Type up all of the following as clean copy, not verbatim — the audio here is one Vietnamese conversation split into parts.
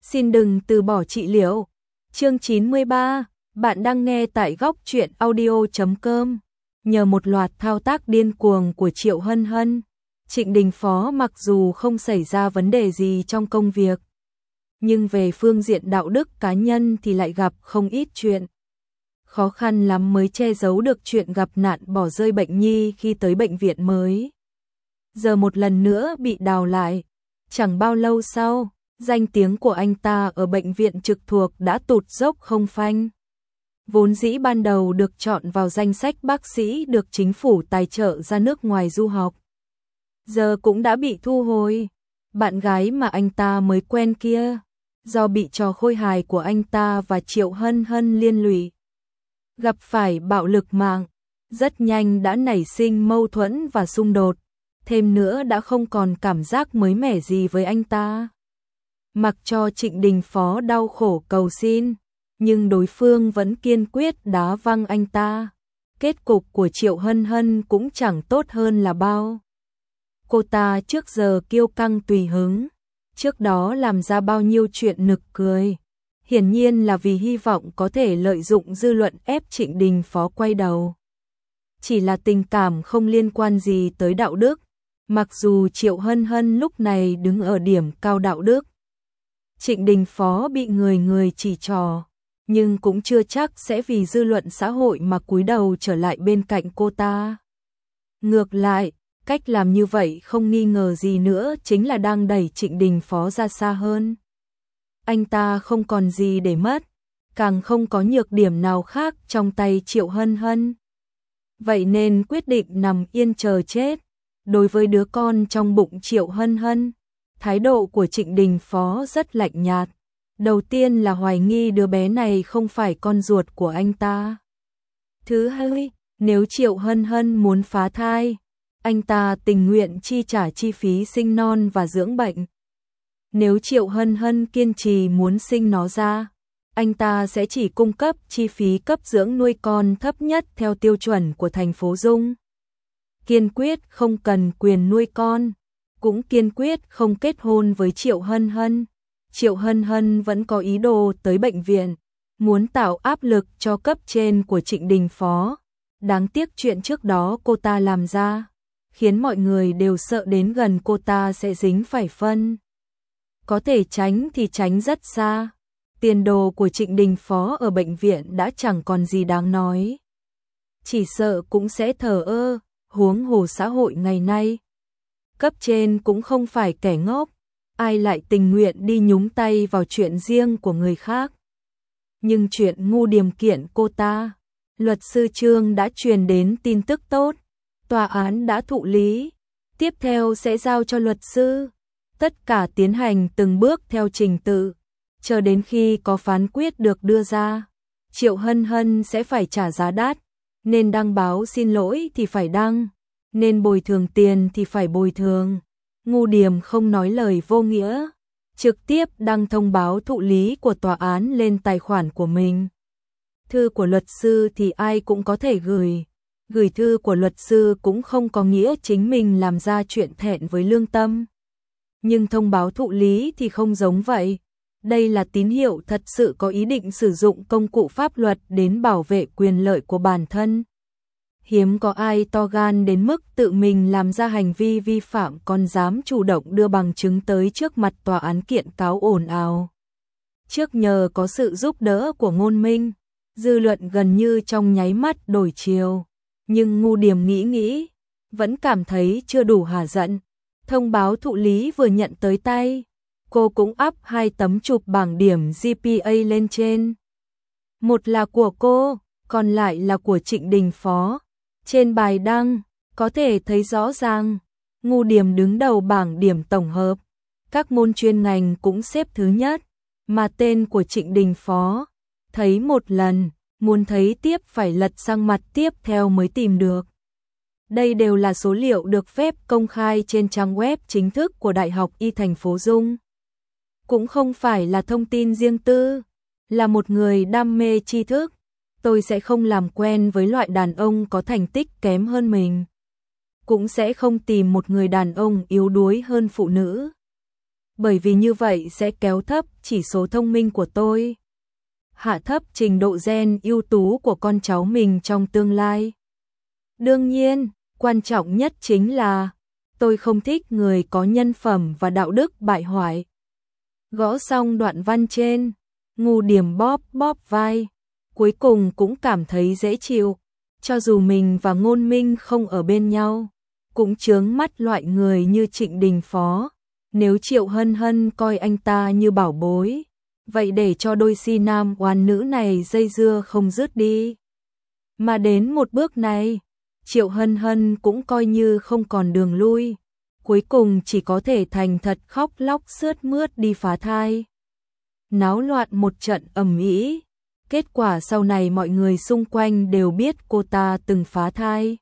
Xin đừng từ bỏ trị liệu. Chương 93, bạn đang nghe tại góc truyện audio.com. Nhờ một loạt thao tác điên cuồng của Triệu Hân Hân, Trịnh Đình Phó mặc dù không xảy ra vấn đề gì trong công việc, nhưng về phương diện đạo đức cá nhân thì lại gặp không ít chuyện. Khó khăn lắm mới che giấu được chuyện gặp nạn bỏ rơi bệnh nhi khi tới bệnh viện mới. Giờ một lần nữa bị đào lại. Chẳng bao lâu sau, danh tiếng của anh ta ở bệnh viện trực thuộc đã tụt dốc không phanh. Vốn dĩ ban đầu được chọn vào danh sách bác sĩ được chính phủ tài trợ ra nước ngoài du học, giờ cũng đã bị thu hồi. Bạn gái mà anh ta mới quen kia, do bị trò khôi hài của anh ta và Triệu Hân Hân liên lụy, gặp phải bạo lực mạng, rất nhanh đã nảy sinh mâu thuẫn và xung đột, thêm nữa đã không còn cảm giác mới mẻ gì với anh ta. Mặc cho Trịnh Đình Phó đau khổ cầu xin, nhưng đối phương vẫn kiên quyết đá văng anh ta. Kết cục của Triệu Hân Hân cũng chẳng tốt hơn là bao. Cô ta trước giờ kiêu căng tùy hứng, trước đó làm ra bao nhiêu chuyện nực cười, hiển nhiên là vì hy vọng có thể lợi dụng dư luận ép Trịnh Đình Phó quay đầu. Chỉ là tình cảm không liên quan gì tới đạo đức, mặc dù Triệu Hân Hân lúc này đứng ở điểm cao đạo đức. Trịnh Đình Phó bị người chỉ trỏ, nhưng cũng chưa chắc sẽ vì dư luận xã hội mà cúi đầu trở lại bên cạnh cô ta. Ngược lại, cách làm như vậy không nghi ngờ gì nữa chính là đang đẩy Trịnh Đình Phó ra xa hơn. Anh ta không còn gì để mất, càng không có nhược điểm nào khác trong tay Triệu Hân Hân. Vậy nên quyết định nằm yên chờ chết. Đối với đứa con trong bụng Triệu Hân Hân, thái độ của Trịnh Đình Phó rất lạnh nhạt. Đầu tiên là hoài nghi đứa bé này không phải con ruột của anh ta. Thứ hai, nếu Triệu Hân Hân muốn phá thai, anh ta tình nguyện chi trả chi phí sinh non và dưỡng bệnh. Nếu Triệu Hân Hân kiên trì muốn sinh nó ra, anh ta sẽ chỉ cung cấp chi phí cấp dưỡng nuôi con thấp nhất theo tiêu chuẩn của thành phố Dung. Kiên quyết không cần quyền nuôi con, cũng kiên quyết không kết hôn với Triệu Hân Hân. Triệu Hân Hân vẫn có ý đồ tới bệnh viện, muốn tạo áp lực cho cấp trên của Trịnh Đình Phó. Đáng tiếc chuyện trước đó cô ta làm ra, khiến mọi người đều sợ đến gần cô ta sẽ dính phải phân. Có thể tránh thì tránh rất xa. Tiền đồ của Trịnh Đình Phó ở bệnh viện đã chẳng còn gì đáng nói. Chỉ sợ cũng sẽ thờ ơ, huống hồ xã hội ngày nay. Cấp trên cũng không phải kẻ ngốc, ai lại tình nguyện đi nhúng tay vào chuyện riêng của người khác. Nhưng chuyện ngu điềm kiện cô ta, luật sư Trương đã truyền đến tin tức tốt, tòa án đã thụ lý, tiếp theo sẽ giao cho luật sư. Tất cả tiến hành từng bước theo trình tự, chờ đến khi có phán quyết được đưa ra, Triệu Hân Hân sẽ phải trả giá đắt, nên đăng báo xin lỗi thì phải đăng, nên bồi thường tiền thì phải bồi thường. Ngu điềm không nói lời vô nghĩa, trực tiếp đăng thông báo thụ lý của tòa án lên tài khoản của mình. Thư của luật sư thì ai cũng có thể gửi thư của luật sư cũng không có nghĩa chính mình làm ra chuyện thẹn với lương tâm. Nhưng thông báo thụ lý thì không giống vậy. Đây là tín hiệu thật sự có ý định sử dụng công cụ pháp luật đến bảo vệ quyền lợi của bản thân. Hiếm có ai to gan đến mức tự mình làm ra hành vi vi phạm còn dám chủ động đưa bằng chứng tới trước mặt tòa án kiện cáo ồn ào. Trước nhờ có sự giúp đỡ của Ngôn Minh, dư luận gần như trong nháy mắt đổi chiều. Nhưng ngu điềm nghĩ, vẫn cảm thấy chưa đủ hả giận. Thông báo thụ lý vừa nhận tới tay, cô cũng up 2 tấm chụp bảng điểm GPA lên trên. Một là của cô, còn lại là của Trịnh Đình Phó. Trên bài đăng, có thể thấy rõ ràng, ngu điềm đứng đầu bảng điểm tổng hợp. Các môn chuyên ngành cũng xếp thứ nhất, mà tên của Trịnh Đình Phó, thấy một lần, muốn thấy tiếp phải lật sang mặt tiếp theo mới tìm được. Đây đều là số liệu được phép công khai trên trang web chính thức của Đại học Y thành phố Dung. Cũng không phải là thông tin riêng tư, là một người đam mê tri thức. Tôi sẽ không làm quen với loại đàn ông có thành tích kém hơn mình. Cũng sẽ không tìm một người đàn ông yếu đuối hơn phụ nữ. bởi vì như vậy sẽ kéo thấp chỉ số thông minh của tôi, hạ thấp trình độ gen ưu tú của con cháu mình trong tương lai. Đương nhiên, quan trọng nhất chính là tôi không thích người có nhân phẩm và đạo đức bại hoại. Gõ xong đoạn văn trên, Ngu Điềm bóp bóp vai, cuối cùng cũng cảm thấy dễ chịu, cho dù mình và Ngôn Minh không ở bên nhau, cũng chướng mắt loại người như Trịnh Đình Phó. Nếu Triệu Hân Hân coi anh ta như bảo bối, vậy để cho đôi si nam oán nữ này dây dưa không dứt đi. Mà đến một bước này, Triệu Hân Hân cũng coi như không còn đường lui, cuối cùng chỉ có thể thành thật khóc lóc sướt mướt đi phá thai. Náo loạn một trận ầm ĩ, kết quả sau này mọi người xung quanh đều biết cô ta từng phá thai.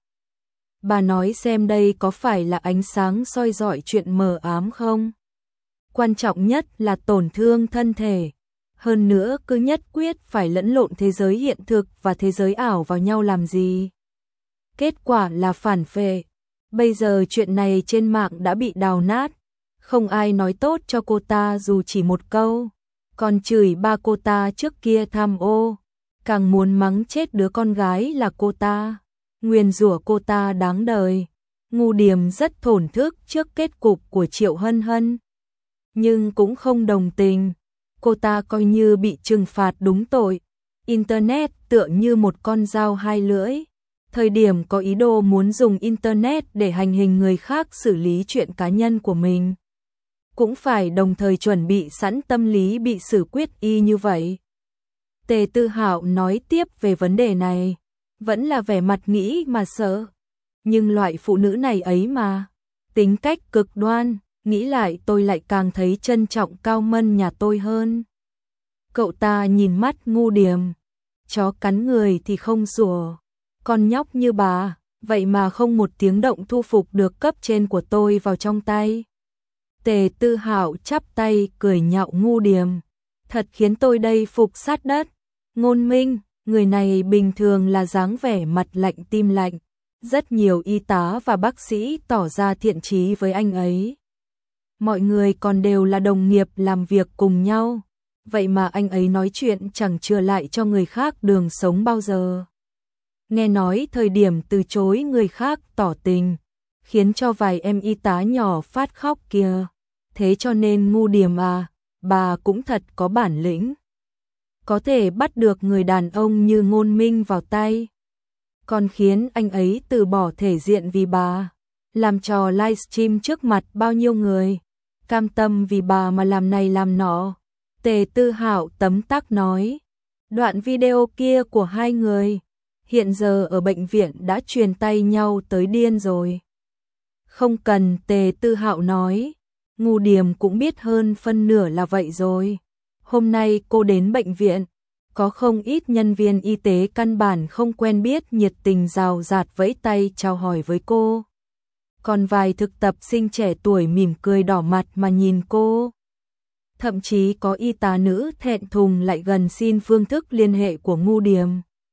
Bà nói xem đây có phải là ánh sáng soi rọi chuyện mờ ám không? Quan trọng nhất là tổn thương thân thể. Hơn nữa cứ nhất quyết phải lẫn lộn thế giới hiện thực và thế giới ảo vào nhau làm gì? Kết quả là phản phệ. Bây giờ chuyện này trên mạng đã bị đào nát. Không ai nói tốt cho cô ta dù chỉ một câu. Còn chửi ba cô ta trước kia tham ô. Càng muốn mắng chết đứa con gái là cô ta. Nguyền rủa cô ta đáng đời. Ngu Điềm rất thổn thức trước kết cục của Triệu Hân Hân. Nhưng cũng không đồng tình. Cô ta coi như bị trừng phạt đúng tội. Internet tựa như một con dao hai lưỡi. Thời điểm có ý đồ muốn dùng Internet để hành hình người khác xử lý chuyện cá nhân của mình, cũng phải đồng thời chuẩn bị sẵn tâm lý bị xử quyết y như vậy. Tề Tư Hạo nói tiếp về vấn đề này, vẫn là vẻ mặt nghĩ mà sợ. Nhưng loại phụ nữ này ấy mà, tính cách cực đoan, nghĩ lại tôi lại càng thấy trân trọng Cao Mân nhà tôi hơn. Cậu ta nhìn mắt Ngu Điềm, chó cắn người thì không sủa, con nhóc như bà, vậy mà không một tiếng động thu phục được cấp trên của tôi vào trong tay. Tề Tư Hạo chắp tay cười nhạo Ngu Điềm, thật khiến tôi đây phục sát đất. Ngôn Minh, người này bình thường là dáng vẻ mặt lạnh tim lạnh, rất nhiều y tá và bác sĩ tỏ ra thiện chí với anh ấy. Mọi người còn đều là đồng nghiệp làm việc cùng nhau, vậy mà anh ấy nói chuyện chẳng chừa lại cho người khác đường sống bao giờ. Nghe nói thời điểm từ chối người khác tỏ tình, khiến cho vài em y tá nhỏ phát khóc kìa. Thế cho nên Ngu Điềm à, bà cũng thật có bản lĩnh. Có thể bắt được người đàn ông như Ngôn Minh vào tay. Còn khiến anh ấy từ bỏ thể diện vì bà, làm trò livestream trước mặt bao nhiêu người, cam tâm vì bà mà làm này làm nọ. Tề Tư Hạo tấm tắc nói, đoạn video kia của hai người hiện giờ ở bệnh viện đã truyền tay nhau tới điên rồi. Không cần Tề Tư Hạo nói, Ngu Điềm cũng biết hơn phân nửa là vậy rồi. Hôm nay cô đến bệnh viện, có không ít nhân viên y tế căn bản không quen biết nhiệt tình rào rạt vẫy tay chào hỏi với cô. Còn vài thực tập sinh trẻ tuổi mỉm cười đỏ mặt mà nhìn cô. Thậm chí có y tá nữ thẹn thùng lại gần xin phương thức liên hệ của Ngu Điềm.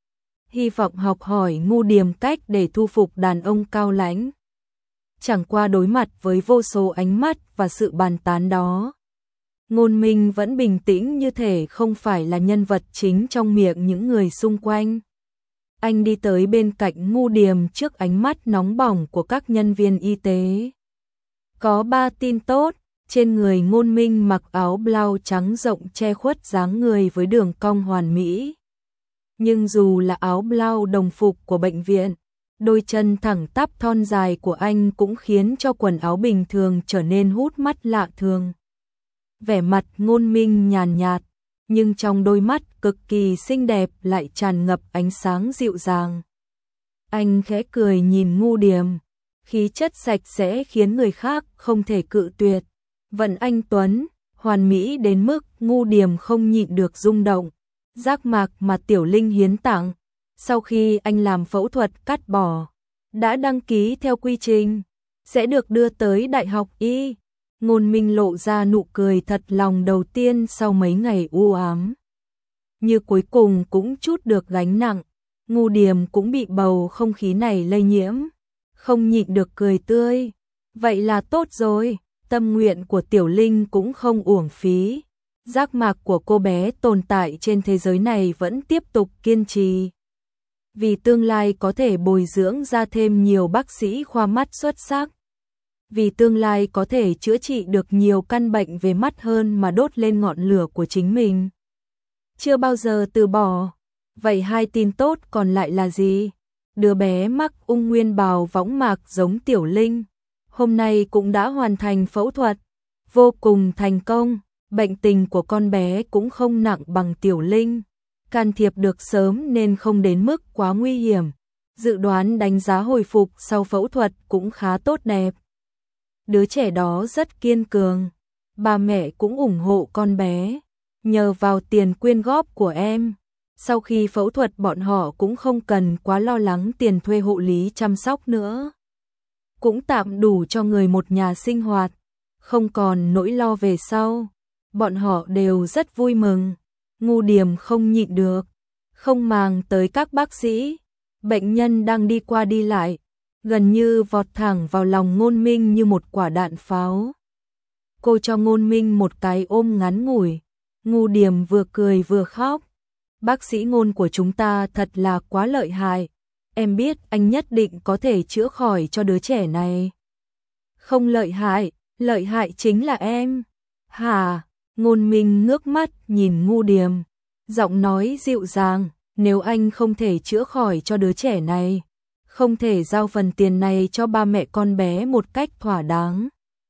Hy vọng học hỏi Ngu Điềm cách để thu phục đàn ông cao lãnh. Chẳng qua đối mặt với vô số ánh mắt và sự bàn tán đó, Ngôn Minh vẫn bình tĩnh như thể không phải là nhân vật chính trong miệng những người xung quanh. Anh đi tới bên cạnh Ngu Điềm trước ánh mắt nóng bỏng của các nhân viên y tế. Có 3 tin tốt, trên người Ngôn Minh mặc áo blau trắng rộng che khuất dáng người với đường cong hoàn mỹ. Nhưng dù là áo blau đồng phục của bệnh viện, đôi chân thẳng tắp thon dài của anh cũng khiến cho quần áo bình thường trở nên hút mắt lạ thường. Vẻ mặt Ngôn Minh nhàn nhạt, nhưng trong đôi mắt cực kỳ xinh đẹp lại tràn ngập ánh sáng dịu dàng. Anh khẽ cười nhìn Ngu Điềm, khí chất sạch sẽ khiến người khác không thể cự tuyệt. Vận anh tuấn, hoàn mỹ đến mức Ngu Điềm không nhịn được rung động. Giác mạc mà Tiểu Linh hiến tặng, sau khi anh làm phẫu thuật cắt bỏ, đã đăng ký theo quy trình, sẽ được đưa tới Đại học Y. Ngôn Minh lộ ra nụ cười thật lòng đầu tiên sau mấy ngày u ám. Như cuối cùng cũng chút được gánh nặng, Ngu Điềm cũng bị bầu không khí này lây nhiễm, không nhịn được cười tươi. Vậy là tốt rồi, tâm nguyện của Tiểu Linh cũng không uổng phí. Giác mạc của cô bé tồn tại trên thế giới này vẫn tiếp tục kiên trì. Vì tương lai có thể bồi dưỡng ra thêm nhiều bác sĩ khoa mắt xuất sắc. Vì tương lai có thể chữa trị được nhiều căn bệnh về mắt hơn mà đốt lên ngọn lửa của chính mình. Chưa bao giờ từ bỏ. Vậy hai tin tốt còn lại là gì? Đứa bé mắc ung nguyên bào võng mạc giống Tiểu Linh, hôm nay cũng đã hoàn thành phẫu thuật, vô cùng thành công. Bệnh tình của con bé cũng không nặng bằng Tiểu Linh, can thiệp được sớm nên không đến mức quá nguy hiểm. Dự đoán đánh giá hồi phục sau phẫu thuật cũng khá tốt đẹp. Đứa trẻ đó rất kiên cường, ba mẹ cũng ủng hộ con bé, nhờ vào tiền quyên góp của em. Sau khi phẫu thuật bọn họ cũng không cần quá lo lắng tiền thuê hộ lý chăm sóc nữa. Cũng tạm đủ cho người một nhà sinh hoạt, không còn nỗi lo về sau. Bọn họ đều rất vui mừng. Ngu Điềm không nhịn được, không màng tới các bác sĩ. Bệnh nhân đang đi qua đi lại, gần như vọt thẳng vào lòng Ngôn Minh như một quả đạn pháo. Cô cho Ngôn Minh một cái ôm ngắn ngủi. Ngu Điềm vừa cười vừa khóc. Bác sĩ Ngôn của chúng ta thật là quá lợi hại. Em biết anh nhất định có thể chữa khỏi cho đứa trẻ này. Không lợi hại chính là em. Hả? Ngôn Minh ngước mắt nhìn Ngu Điềm, giọng nói dịu dàng, nếu anh không thể chữa khỏi cho đứa trẻ này, không thể giao phần tiền này cho ba mẹ con bé một cách thỏa đáng,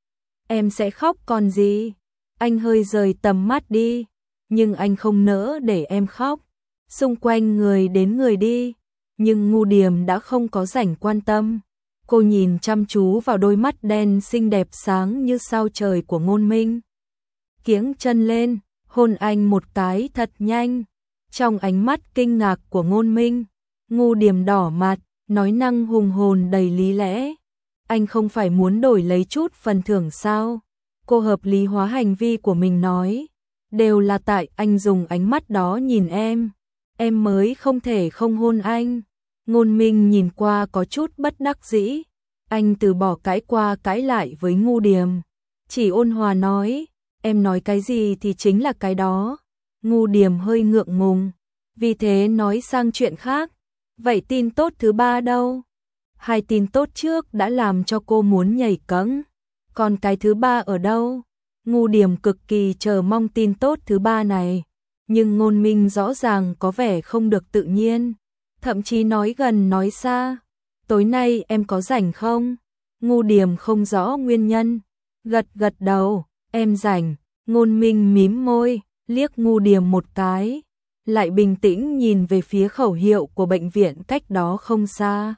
em sẽ khóc còn gì. Anh hơi rời tầm mắt đi, nhưng anh không nỡ để em khóc. Xung quanh người đến người đi, nhưng Ngu Điềm đã không có rảnh quan tâm. Cô nhìn chăm chú vào đôi mắt đen xinh đẹp sáng như sao trời của Ngôn Minh. Kiếng chân lên, hôn anh một cái thật nhanh. Trong ánh mắt kinh ngạc của Ngôn Minh, Ngu Điềm đỏ mặt, nói năng hùng hồn đầy lý lẽ. Anh không phải muốn đổi lấy chút phần thưởng sao? Cô hợp lý hóa hành vi của mình nói. Đều là tại anh dùng ánh mắt đó nhìn em mới không thể không hôn anh. Ngôn Minh nhìn qua có chút bất đắc dĩ. Anh từ bỏ cãi qua cãi lại với Ngu Điềm, chỉ ôn hòa nói, em nói cái gì thì chính là cái đó. Ngu Điềm hơi ngượng ngùng, vì thế nói sang chuyện khác. Vậy tin tốt thứ ba đâu? Hai tin tốt trước đã làm cho cô muốn nhảy cẫng, còn cái thứ ba ở đâu? Ngu Điềm cực kỳ chờ mong tin tốt thứ ba này, nhưng Ngôn Minh rõ ràng có vẻ không được tự nhiên, thậm chí nói gần nói xa. Tối nay em có rảnh không? Ngu Điềm không rõ nguyên nhân, gật đầu, em rảnh. Ngôn Minh mím môi, liếc Ngu Điềm một cái, lại bình tĩnh nhìn về phía khẩu hiệu của bệnh viện cách đó không xa.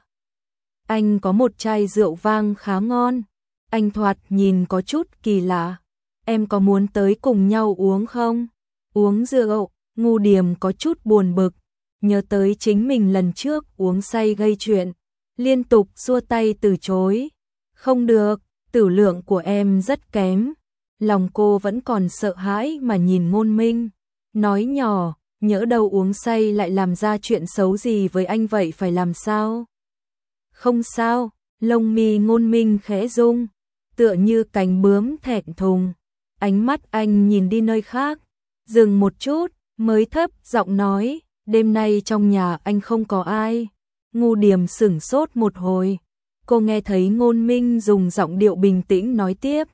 Anh có một chai rượu vang khá ngon, anh thoạt nhìn có chút kỳ lạ. Em có muốn tới cùng nhau uống không? Uống rượu? Ngu Điềm có chút buồn bực, nhớ tới chính mình lần trước uống say gây chuyện, liên tục xua tay từ chối. Không được, tử lượng của em rất kém. Lòng cô vẫn còn sợ hãi mà nhìn Ngôn Minh, nói nhỏ, nhỡ đâu uống say lại làm ra chuyện xấu gì với anh vậy phải làm sao? Không sao, lông mi Ngôn Minh khẽ rung, tựa như cánh bướm thẹn thùng. Ánh mắt anh nhìn đi nơi khác, dừng một chút, mới thấp giọng nói, đêm nay trong nhà anh không có ai. Ngu Điềm sửng sốt một hồi, cô nghe thấy Ngôn Minh dùng giọng điệu bình tĩnh nói tiếp.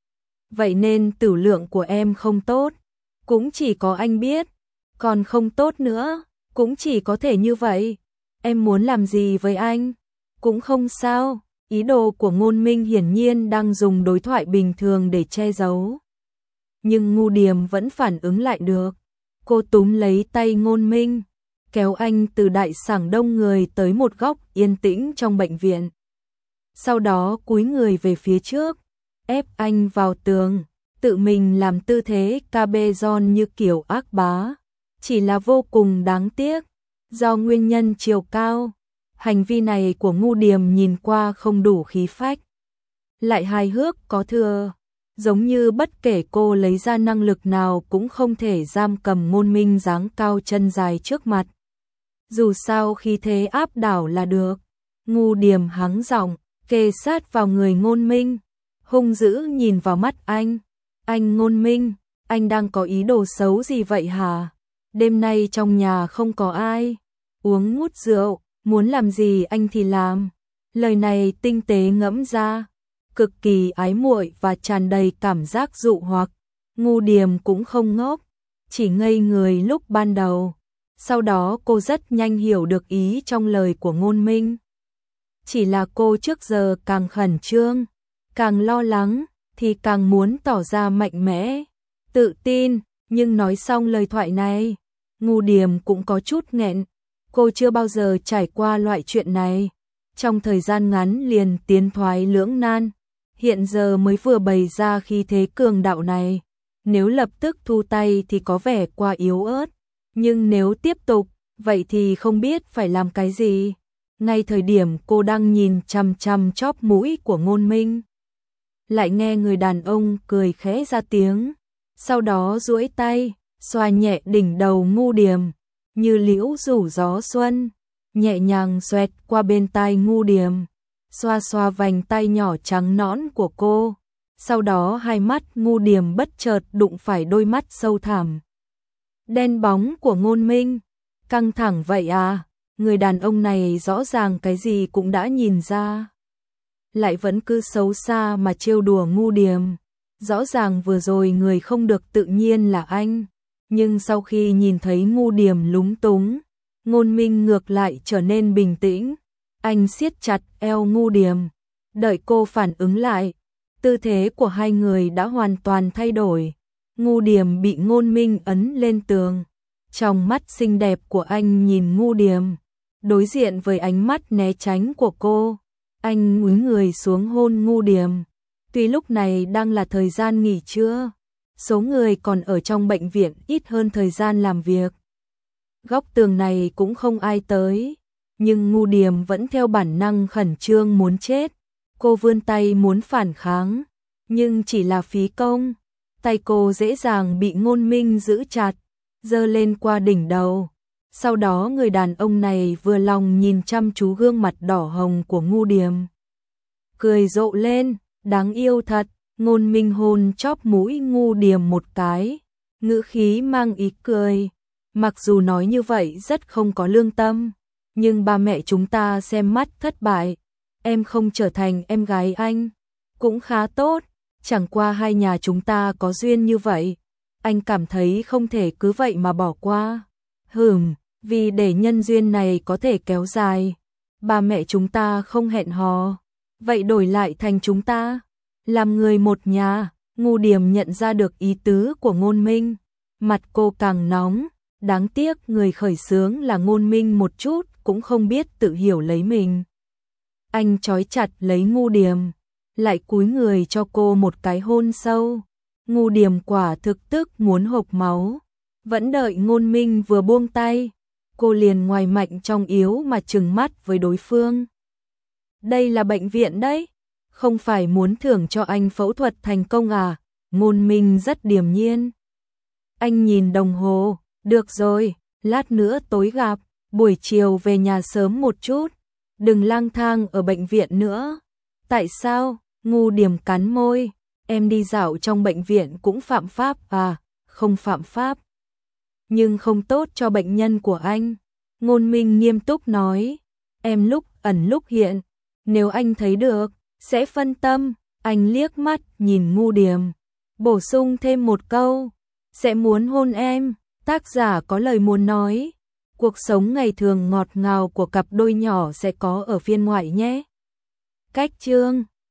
Vậy nên tử lượng của em không tốt, cũng chỉ có anh biết, còn không tốt nữa, cũng chỉ có thể như vậy. Em muốn làm gì với anh? Cũng không sao. Ý đồ của Ngôn Minh hiển nhiên đang dùng đối thoại bình thường để che giấu. Nhưng Ngu Điềm vẫn phản ứng lại được. Cô túm lấy tay Ngôn Minh, kéo anh từ đại sảnh đông người tới một góc yên tĩnh trong bệnh viện. Sau đó cúi người về phía trước, ép anh vào tường, tự mình làm tư thế cabezon như kiểu ác bá. Chỉ là vô cùng đáng tiếc, do nguyên nhân chiều cao, hành vi này của Ngu Điềm nhìn qua không đủ khí phách, lại hài hước có thừa, giống như bất kể cô lấy ra năng lực nào cũng không thể giam cầm Ngôn Minh dáng cao chân dài trước mặt. Dù sao khí thế áp đảo là được. Ngu Điềm hắng giọng, kề sát vào người Ngôn Minh, hung dữ nhìn vào mắt anh. Anh Ngôn Minh, anh đang có ý đồ xấu gì vậy hả? Đêm nay trong nhà không có ai, uống ngút rượu, muốn làm gì anh thì làm. Lời này tinh tế ngẫm ra, cực kỳ ái muội và tràn đầy cảm giác dụ hoặc. Ngu Điềm cũng không ngốc, chỉ ngây người lúc ban đầu. Sau đó cô rất nhanh hiểu được ý trong lời của Ngôn Minh. Chỉ là cô trước giờ càng khẩn trương, càng lo lắng, thì càng muốn tỏ ra mạnh mẽ, tự tin, nhưng nói xong lời thoại này, Ngu Điềm cũng có chút nghẹn. Cô chưa bao giờ trải qua loại chuyện này, trong thời gian ngắn liền tiến thoái lưỡng nan, hiện giờ mới vừa bày ra khí thế cường đạo này. Nếu lập tức thu tay thì có vẻ quá yếu ớt, nhưng nếu tiếp tục, vậy thì không biết phải làm cái gì. Ngay thời điểm cô đang nhìn chằm chằm chóp mũi của Ngôn Minh, lại nghe người đàn ông cười khẽ ra tiếng, sau đó duỗi tay, xoa nhẹ đỉnh đầu Ngu Điềm, như liễu rủ gió xuân, nhẹ nhàng xoẹt qua bên tai Ngu Điềm, xoa xoa vành tay nhỏ trắng nõn của cô. Sau đó hai mắt Ngu Điềm bất chợt đụng phải đôi mắt sâu thẳm, đen bóng của Ngôn Minh. Căng thẳng vậy à? Người đàn ông này rõ ràng cái gì cũng đã nhìn ra, lại vẫn cứ xấu xa mà trêu đùa Ngu Điềm. Rõ ràng vừa rồi người không được tự nhiên là anh, nhưng sau khi nhìn thấy Ngu Điềm lúng túng, Ngôn Minh ngược lại trở nên bình tĩnh. Anh siết chặt eo Ngu Điềm, đợi cô phản ứng lại. Tư thế của hai người đã hoàn toàn thay đổi. Ngu Điềm bị Ngôn Minh ấn lên tường, trong mắt xinh đẹp của anh nhìn Ngu Điềm, đối diện với ánh mắt né tránh của cô, anh cúi người xuống hôn Ngu Điềm. Tuy lúc này đang là thời gian nghỉ trưa, số người còn ở trong bệnh viện ít hơn thời gian làm việc, góc tường này cũng không ai tới, nhưng Ngu Điềm vẫn theo bản năng khẩn trương muốn chết. Cô vươn tay muốn phản kháng, nhưng chỉ là phí công. Tay cô dễ dàng bị Ngôn Minh giữ chặt, giơ lên qua đỉnh đầu. Sau đó người đàn ông này vừa lòng nhìn chăm chú gương mặt đỏ hồng của Ngu Điềm, cười rộ lên, đáng yêu thật. Ngôn Minh hôn chóp mũi Ngu Điềm một cái, ngữ khí mang ý cười. Mặc dù nói như vậy rất không có lương tâm, nhưng ba mẹ chúng ta xem mắt thất bại, em không trở thành em gái anh cũng khá tốt. Chẳng qua hai nhà chúng ta có duyên như vậy, anh cảm thấy không thể cứ vậy mà bỏ qua. Vì để nhân duyên này có thể kéo dài, ba mẹ chúng ta không hẹn hò, vậy đổi lại thành chúng ta làm người một nhà. Ngu Điềm nhận ra được ý tứ của Ngôn Minh, mặt cô càng nóng. Đáng tiếc người khởi xướng là Ngôn Minh một chút cũng không biết tự hiểu lấy mình. Anh trói chặt lấy Ngu Điềm, lại cúi người cho cô một cái hôn sâu. Ngu Điềm quả thực tức muốn hộc máu. Vẫn đợi Ngôn Minh vừa buông tay, cô liền ngoài mạnh trong yếu mà trừng mắt với đối phương. Đây là bệnh viện đấy, không phải muốn thưởng cho anh phẫu thuật thành công à? Ngôn Minh rất điềm nhiên. Anh nhìn đồng hồ, được rồi, lát nữa tối gặp, buổi chiều về nhà sớm một chút, đừng lang thang ở bệnh viện nữa. Tại sao? Ngu Điềm cắn môi, em đi dạo trong bệnh viện cũng phạm pháp à? Không phạm pháp, nhưng không tốt cho bệnh nhân của anh. Ngôn Minh nghiêm túc nói, em lúc ẩn lúc hiện, nếu anh thấy được, sẽ phân tâm. Anh liếc mắt nhìn Ngu Điềm, bổ sung thêm một câu, sẽ muốn hôn em. Tác giả có lời muốn nói, cuộc sống ngày thường ngọt ngào của cặp đôi nhỏ sẽ có ở phiên ngoại nhé. Cách chương